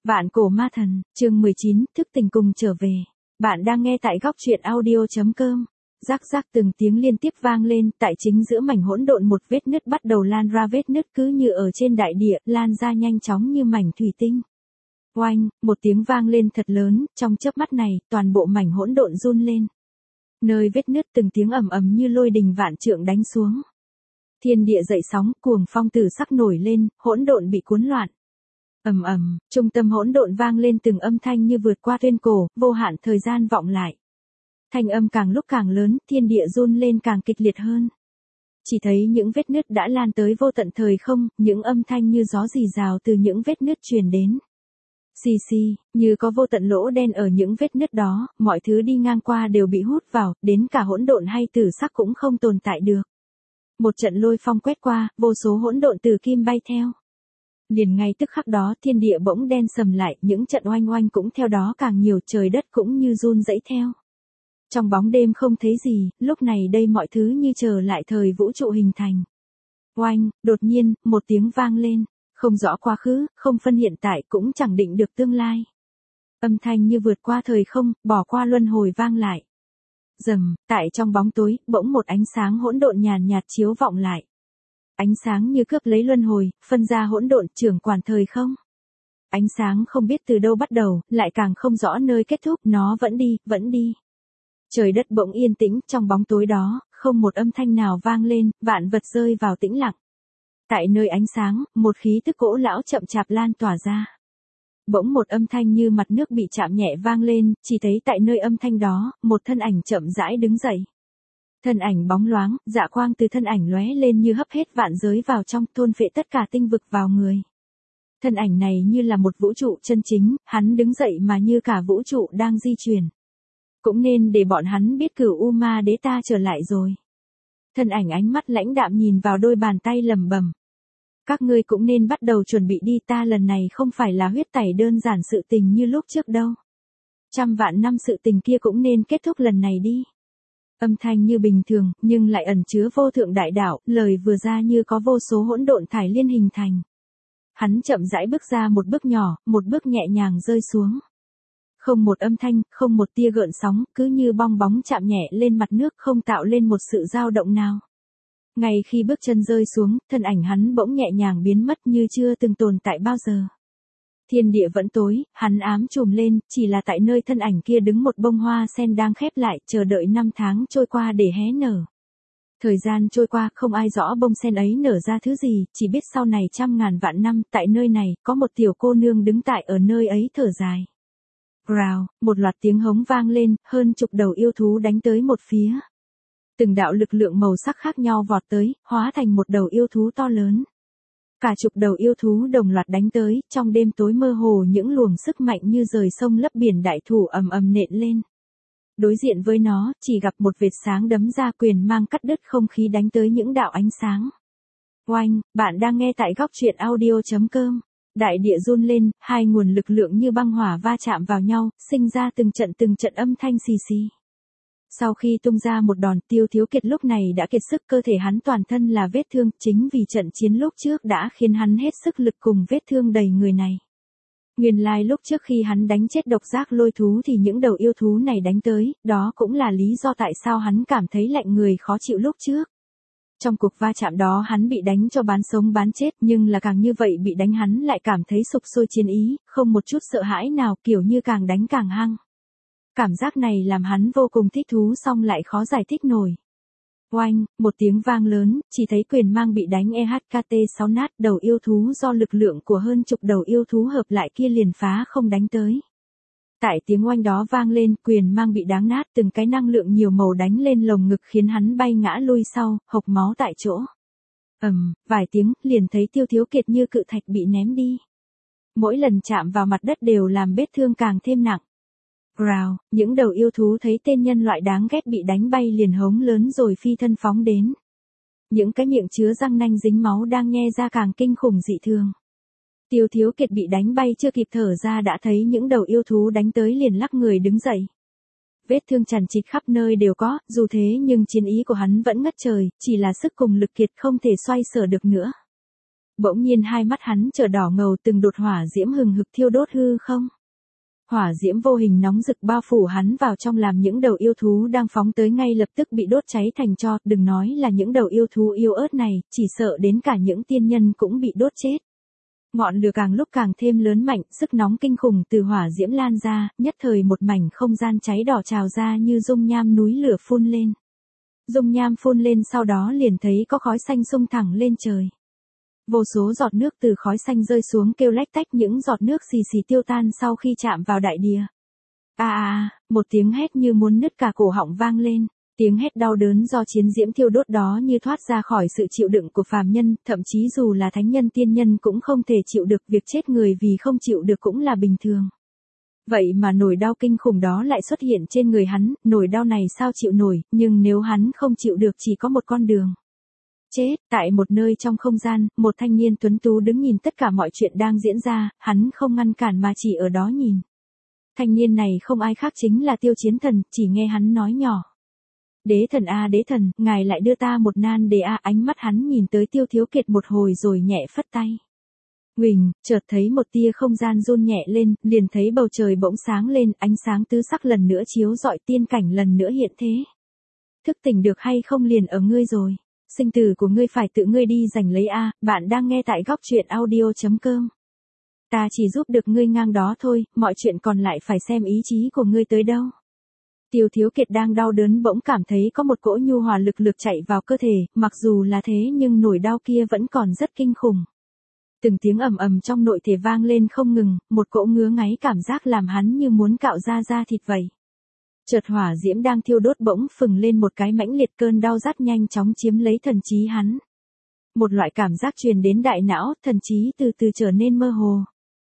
Vạn cổ ma thần, chương 19, thức tỉnh cùng trở về. Bạn đang nghe tại góc truyện audio.com. Rắc rắc từng tiếng liên tiếp vang lên, tại chính giữa mảnh hỗn độn một vết nứt bắt đầu lan ra, vết nứt cứ như ở trên đại địa, lan ra nhanh chóng như mảnh thủy tinh. Oanh, một tiếng vang lên thật lớn, trong chớp mắt này, toàn bộ mảnh hỗn độn run lên. Nơi vết nứt từng tiếng ầm ầm như lôi đình vạn trượng đánh xuống. Thiên địa dậy sóng, cuồng phong tử sắc nổi lên, hỗn độn bị cuốn loạn. Ầm ầm, trung tâm hỗn độn vang lên từng âm thanh như vượt qua tuyên cổ, vô hạn thời gian vọng lại. Thanh âm càng lúc càng lớn, thiên địa run lên càng kịch liệt hơn. Chỉ thấy những vết nứt đã lan tới vô tận thời không, những âm thanh như gió rì rào từ những vết nứt truyền đến. Xì xì, như có vô tận lỗ đen ở những vết nứt đó, mọi thứ đi ngang qua đều bị hút vào, đến cả hỗn độn hay tử sắc cũng không tồn tại được. Một trận lôi phong quét qua, vô số hỗn độn tử kim bay theo. Liền ngay tức khắc đó thiên địa bỗng đen sầm lại, những trận oanh oanh cũng theo đó càng nhiều, trời đất cũng như run rẩy theo. Trong bóng đêm không thấy gì, lúc này đây mọi thứ như chờ lại thời vũ trụ hình thành. Oanh, đột nhiên, một tiếng vang lên, không rõ quá khứ, không phân hiện tại cũng chẳng định được tương lai. Âm thanh như vượt qua thời không, bỏ qua luân hồi vang lại. Rầm, tại trong bóng tối, bỗng một ánh sáng hỗn độn nhàn nhạt chiếu vọng lại. Ánh sáng như cướp lấy luân hồi, phân ra hỗn độn, trưởng quản thời không. Ánh sáng không biết từ đâu bắt đầu, lại càng không rõ nơi kết thúc, nó vẫn đi, vẫn đi. Trời đất bỗng yên tĩnh, trong bóng tối đó, không một âm thanh nào vang lên, vạn vật rơi vào tĩnh lặng. Tại nơi ánh sáng, một khí tức cỗ lão chậm chạp lan tỏa ra. Bỗng một âm thanh như mặt nước bị chạm nhẹ vang lên, chỉ thấy tại nơi âm thanh đó, một thân ảnh chậm rãi đứng dậy. Thân ảnh bóng loáng, dạ quang từ thân ảnh lóe lên như hấp hết vạn giới vào trong, thôn phệ tất cả tinh vực vào người. Thân ảnh này như là một vũ trụ chân chính, hắn đứng dậy mà như cả vũ trụ đang di chuyển. Cũng nên để bọn hắn biết Cửu U Ma Đế ta trở lại rồi. Thân ảnh ánh mắt lãnh đạm nhìn vào đôi bàn tay lẩm bẩm. Các ngươi cũng nên bắt đầu chuẩn bị đi, ta lần này không phải là huyết tẩy đơn giản sự tình như lúc trước đâu. Trăm vạn năm sự tình kia cũng nên kết thúc lần này đi. Âm thanh như bình thường, nhưng lại ẩn chứa vô thượng đại đạo, lời vừa ra như có vô số hỗn độn thải liên hình thành. Hắn chậm rãi bước ra một bước nhỏ, một bước nhẹ nhàng rơi xuống. Không một âm thanh, không một tia gợn sóng, cứ như bong bóng chạm nhẹ lên mặt nước, không tạo lên một sự dao động nào. Ngay khi bước chân rơi xuống, thân ảnh hắn bỗng nhẹ nhàng biến mất như chưa từng tồn tại bao giờ. Thiên địa vẫn tối, hắn ám trùm lên, chỉ là tại nơi thân ảnh kia đứng một bông hoa sen đang khép lại, chờ đợi năm tháng trôi qua để hé nở. Thời gian trôi qua, không ai rõ bông sen ấy nở ra thứ gì, chỉ biết sau này trăm ngàn vạn năm, tại nơi này, có một tiểu cô nương đứng tại ở nơi ấy thở dài. Rào, một loạt tiếng hống vang lên, hơn chục đầu yêu thú đánh tới một phía. Từng đạo lực lượng màu sắc khác nhau vọt tới, hóa thành một đầu yêu thú to lớn. Cả chục đầu yêu thú đồng loạt đánh tới, trong đêm tối mơ hồ những luồng sức mạnh như rời sông lấp biển đại thủ ầm ầm nện lên. Đối diện với nó, chỉ gặp một vệt sáng đấm ra, quyền mang cắt đứt không khí đánh tới những đạo ánh sáng. Oanh, bạn đang nghe tại góc truyện audio.com. Đại địa run lên, hai nguồn lực lượng như băng hỏa va chạm vào nhau, sinh ra từng trận âm thanh xì xì. Sau khi tung ra một đòn, Tiêu Thiếu Kiệt lúc này đã kiệt sức, cơ thể hắn toàn thân là vết thương, chính vì trận chiến lúc trước đã khiến hắn hết sức lực cùng vết thương đầy người này. Nguyên lai lúc trước khi hắn đánh chết độc giác lôi thú thì những đầu yêu thú này đánh tới, đó cũng là lý do tại sao hắn cảm thấy lạnh người khó chịu lúc trước. Trong cuộc va chạm đó hắn bị đánh cho bán sống bán chết, nhưng là càng như vậy bị đánh hắn lại cảm thấy sục sôi chiến ý, không một chút sợ hãi nào, kiểu như càng đánh càng hăng. Cảm giác này làm hắn vô cùng thích thú, song lại khó giải thích nổi. Oanh, một tiếng vang lớn, chỉ thấy quyền mang bị đánh EHKT6 nát, đầu yêu thú do lực lượng của hơn chục đầu yêu thú hợp lại kia liền phá không đánh tới. Tại tiếng oanh đó vang lên, quyền mang bị đáng nát, từng cái năng lượng nhiều màu đánh lên lồng ngực khiến hắn bay ngã lui sau, hộc máu tại chỗ. Vài tiếng, liền thấy Tiêu Thiếu Kiệt như cự thạch bị ném đi. Mỗi lần chạm vào mặt đất đều làm vết thương càng thêm nặng. Rào, những đầu yêu thú thấy tên nhân loại đáng ghét bị đánh bay liền hống lớn rồi phi thân phóng đến. Những cái miệng chứa răng nanh dính máu đang nhe ra càng kinh khủng dị thường. Tiêu Thiếu Kiệt bị đánh bay chưa kịp thở ra đã thấy những đầu yêu thú đánh tới liền lắc người đứng dậy. Vết thương chằng chịt khắp nơi đều có, dù thế nhưng chiến ý của hắn vẫn ngất trời, chỉ là sức cùng lực kiệt không thể xoay sở được nữa. Bỗng nhiên hai mắt hắn trở đỏ ngầu, từng đột hỏa diễm hừng hực thiêu đốt hư không. Hỏa diễm vô hình nóng rực bao phủ hắn vào trong, làm những đầu yêu thú đang phóng tới ngay lập tức bị đốt cháy thành tro, đừng nói là những đầu yêu thú yếu ớt này, chỉ sợ đến cả những tiên nhân cũng bị đốt chết. Ngọn lửa càng lúc càng thêm lớn mạnh, sức nóng kinh khủng từ hỏa diễm lan ra, nhất thời một mảnh không gian cháy đỏ trào ra như dung nham núi lửa phun lên. Dung nham phun lên sau đó liền thấy có khói xanh xông thẳng lên trời. Vô số giọt nước từ khói xanh rơi xuống kêu lách tách, những giọt nước xì xì tiêu tan sau khi chạm vào đại địa. Một tiếng hét như muốn nứt cả cổ họng vang lên. Tiếng hét đau đớn do chiến diễm thiêu đốt đó như thoát ra khỏi sự chịu đựng của phàm nhân, thậm chí dù là thánh nhân tiên nhân cũng không thể chịu được, việc chết người vì không chịu được cũng là bình thường. Vậy mà nỗi đau kinh khủng đó lại xuất hiện trên người hắn, nỗi đau này sao chịu nổi, nhưng nếu hắn không chịu được chỉ có một con đường. Chết. Tại một nơi trong không gian, một thanh niên tuấn tú đứng nhìn tất cả mọi chuyện đang diễn ra, hắn không ngăn cản mà chỉ ở đó nhìn. Thanh niên này không ai khác chính là Tiêu Chiến Thần, chỉ nghe hắn nói nhỏ. Đế thần a đế thần, ngài lại đưa ta một nan đề a. Ánh mắt hắn nhìn tới Tiêu Thiếu Kiệt một hồi rồi nhẹ phất tay. Huỳnh, chợt thấy một tia không gian run nhẹ lên, liền thấy bầu trời bỗng sáng lên, ánh sáng tứ sắc lần nữa chiếu rọi, tiên cảnh lần nữa hiện thế. Thức tỉnh được hay không liền ở ngươi rồi. Sinh tử của ngươi phải tự ngươi đi giành lấy a. Bạn đang nghe tại góc truyện audio.com. Ta chỉ giúp được ngươi ngang đó thôi, mọi chuyện còn lại phải xem ý chí của ngươi tới đâu. Tiêu Thiếu Kiệt đang đau đớn bỗng cảm thấy có một cỗ nhu hòa lực chạy vào cơ thể, mặc dù là thế nhưng nỗi đau kia vẫn còn rất kinh khủng. Từng tiếng ầm ầm trong nội thể vang lên không ngừng, một cỗ ngứa ngáy cảm giác làm hắn như muốn cạo ra da thịt vậy. Chợt hỏa diễm đang thiêu đốt bỗng phừng lên một cái mãnh liệt, cơn đau rát nhanh chóng chiếm lấy thần trí hắn. Một loại cảm giác truyền đến đại não, thần trí từ từ trở nên mơ hồ.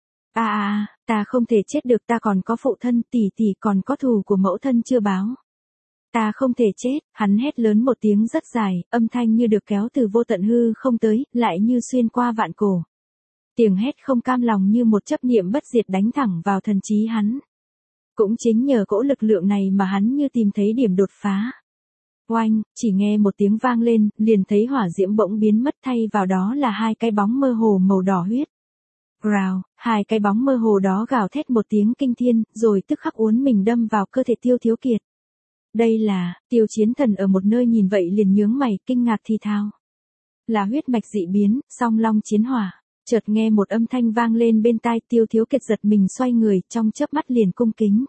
Ta không thể chết được, ta còn có phụ thân, tỷ tỷ, còn có thù của mẫu thân chưa báo. Ta không thể chết. Hắn hét lớn một tiếng rất dài, âm thanh như được kéo từ vô tận hư không tới, lại như xuyên qua vạn cổ. Tiếng hét không cam lòng như một chấp niệm bất diệt đánh thẳng vào thần trí hắn. Cũng chính nhờ cỗ lực lượng này mà hắn như tìm thấy điểm đột phá. Oanh, chỉ nghe một tiếng vang lên, liền thấy hỏa diễm bỗng biến mất, thay vào đó là hai cái bóng mơ hồ màu đỏ huyết. Rào, hai cái bóng mơ hồ đó gào thét một tiếng kinh thiên, rồi tức khắc uốn mình đâm vào cơ thể Tiêu Thiếu Kiệt. Đây là, Tiêu Chiến Thần ở một nơi nhìn vậy liền nhướng mày, kinh ngạc thì thào. Là huyết mạch dị biến, song long chiến hỏa. Chợt nghe một âm thanh vang lên bên tai, Tiêu Thiếu Kiệt giật mình xoay người, trong chớp mắt liền cung kính.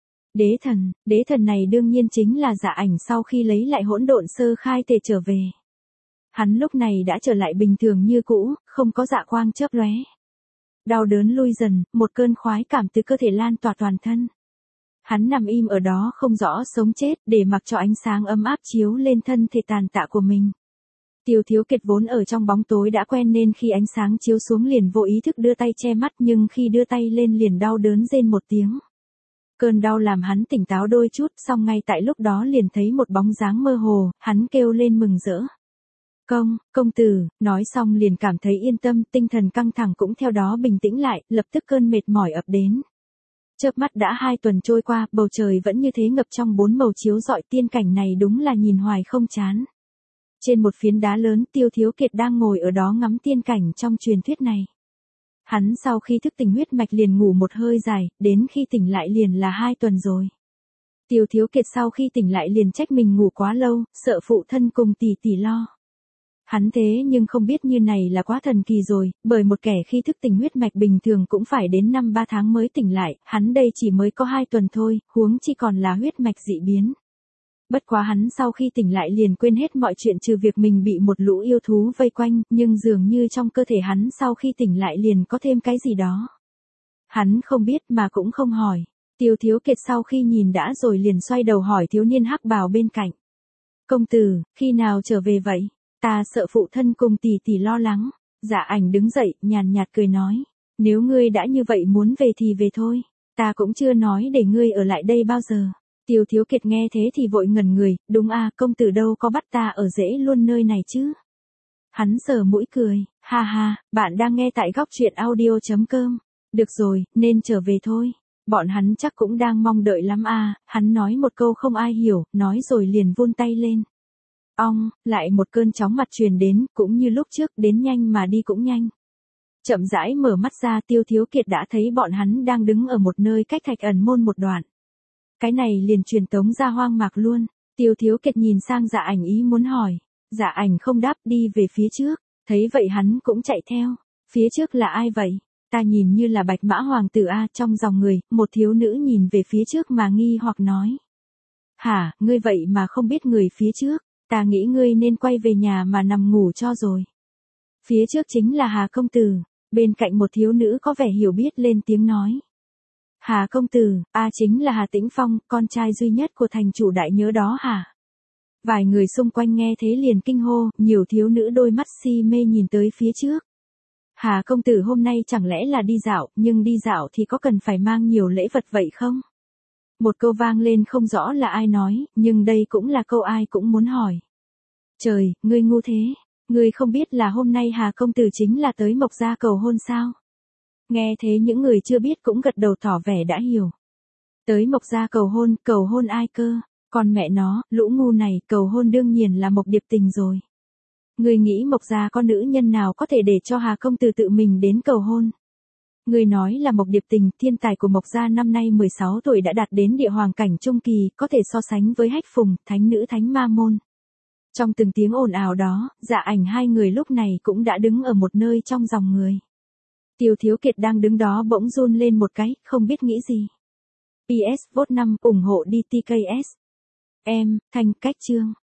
Đế thần này đương nhiên chính là Dạ Ảnh sau khi lấy lại hỗn độn sơ khai thể trở về. Hắn lúc này đã trở lại bình thường như cũ, không có dạ quang chớp lóe. Đau đớn lui dần, một cơn khoái cảm từ cơ thể lan tỏa toàn thân. Hắn nằm im ở đó không rõ sống chết, để mặc cho ánh sáng ấm áp chiếu lên thân thể tàn tạ của mình. Tiêu Thiếu Kiệt vốn ở trong bóng tối đã quen nên khi ánh sáng chiếu xuống liền vô ý thức đưa tay che mắt, nhưng khi đưa tay lên liền đau đớn rên một tiếng. Cơn đau làm hắn tỉnh táo đôi chút, song ngay tại lúc đó liền thấy một bóng dáng mơ hồ, hắn kêu lên mừng rỡ. Công tử, nói xong liền cảm thấy yên tâm, tinh thần căng thẳng cũng theo đó bình tĩnh lại, lập tức cơn mệt mỏi ập đến. Chớp mắt đã 2 tuần trôi qua, bầu trời vẫn như thế ngập trong 4 màu chiếu rọi, tiên cảnh này đúng là nhìn hoài không chán. Trên một phiến đá lớn, Tiêu Thiếu Kiệt đang ngồi ở đó ngắm tiên cảnh trong truyền thuyết này. Hắn sau khi thức tỉnh huyết mạch liền ngủ một hơi dài, đến khi tỉnh lại liền là 2 tuần rồi. Tiêu Thiếu Kiệt sau khi tỉnh lại liền trách mình ngủ quá lâu, sợ phụ thân cùng tỷ tỷ lo. Hắn thế nhưng không biết như này là quá thần kỳ rồi, bởi một kẻ khi thức tỉnh huyết mạch bình thường cũng phải đến 5-3 tháng mới tỉnh lại, hắn đây chỉ mới có 2 tuần thôi, huống chi còn là huyết mạch dị biến. Bất quá hắn sau khi tỉnh lại liền quên hết mọi chuyện trừ việc mình bị một lũ yêu thú vây quanh, nhưng dường như trong cơ thể hắn sau khi tỉnh lại liền có thêm cái gì đó. Hắn không biết mà cũng không hỏi. Tiêu Thiếu Kiệt sau khi nhìn đã rồi liền xoay đầu hỏi thiếu niên hắc bào bên cạnh. Công tử, khi nào trở về vậy? Ta sợ phụ thân cùng tỷ tỷ lo lắng. Dạ Ảnh đứng dậy, nhàn nhạt cười nói. Nếu ngươi đã như vậy muốn về thì về thôi. Ta cũng chưa nói để ngươi ở lại đây bao giờ. Tiêu Thiếu Kiệt nghe thế thì vội ngẩn người, đúng à, công tử đâu có bắt ta ở rễ luôn nơi này chứ. Hắn sờ mũi cười, ha ha, bạn đang nghe tại góc truyện audio.com. Được rồi, nên trở về thôi. Bọn hắn chắc cũng đang mong đợi lắm à, hắn nói một câu không ai hiểu, nói rồi liền vươn tay lên. Lại một cơn chóng mặt truyền đến, cũng như lúc trước, đến nhanh mà đi cũng nhanh. Chậm rãi mở mắt ra, Tiêu Thiếu Kiệt đã thấy bọn hắn đang đứng ở một nơi cách Thạch Ẩn Môn một đoạn. Cái này liền truyền tống ra hoang mạc luôn. Tiêu Thiếu Kiệt nhìn sang Dạ Ảnh ý muốn hỏi. Dạ Ảnh không đáp, đi về phía trước. Thấy vậy hắn cũng chạy theo. Phía trước là ai vậy? Ta nhìn như là Bạch Mã Hoàng tử a. Trong dòng người, một thiếu nữ nhìn về phía trước mà nghi hoặc nói. Hả, ngươi vậy mà không biết người phía trước? Ta nghĩ ngươi nên quay về nhà mà nằm ngủ cho rồi. Phía trước chính là Hà công tử. Bên cạnh một thiếu nữ có vẻ hiểu biết lên tiếng nói. Hà công tử, chính là Hà Tĩnh Phong, con trai duy nhất của thành chủ đại nhớ đó hả? Vài người xung quanh nghe thế liền kinh hô, nhiều thiếu nữ đôi mắt si mê nhìn tới phía trước. Hà công tử hôm nay chẳng lẽ là đi dạo, nhưng đi dạo thì có cần phải mang nhiều lễ vật vậy không? Một câu vang lên không rõ là ai nói, nhưng đây cũng là câu ai cũng muốn hỏi. Trời, ngươi ngu thế, ngươi không biết là hôm nay Hà công tử chính là tới Mộc Gia cầu hôn sao? Nghe thế những người chưa biết cũng gật đầu tỏ vẻ đã hiểu. Tới Mộc Gia cầu hôn ai cơ? Còn mẹ nó, lũ ngu này, cầu hôn đương nhiên là Mộc Điệp Tình rồi. Ngươi nghĩ Mộc Gia có nữ nhân nào có thể để cho Hà công tử tự mình đến cầu hôn? Ngươi nói là Mộc Điệp Tình, thiên tài của Mộc Gia năm nay 16 tuổi đã đạt đến địa hoàng cảnh trung kỳ, có thể so sánh với Hách Phùng, thánh nữ Thánh Ma Môn. Trong từng tiếng ồn ào đó, Dạ Ảnh hai người lúc này cũng đã đứng ở một nơi trong dòng người. Tiêu Thiếu Kiệt đang đứng đó bỗng run lên một cái, không biết nghĩ gì. PS vote 5 ủng hộ DTKS. Thanh cách chương.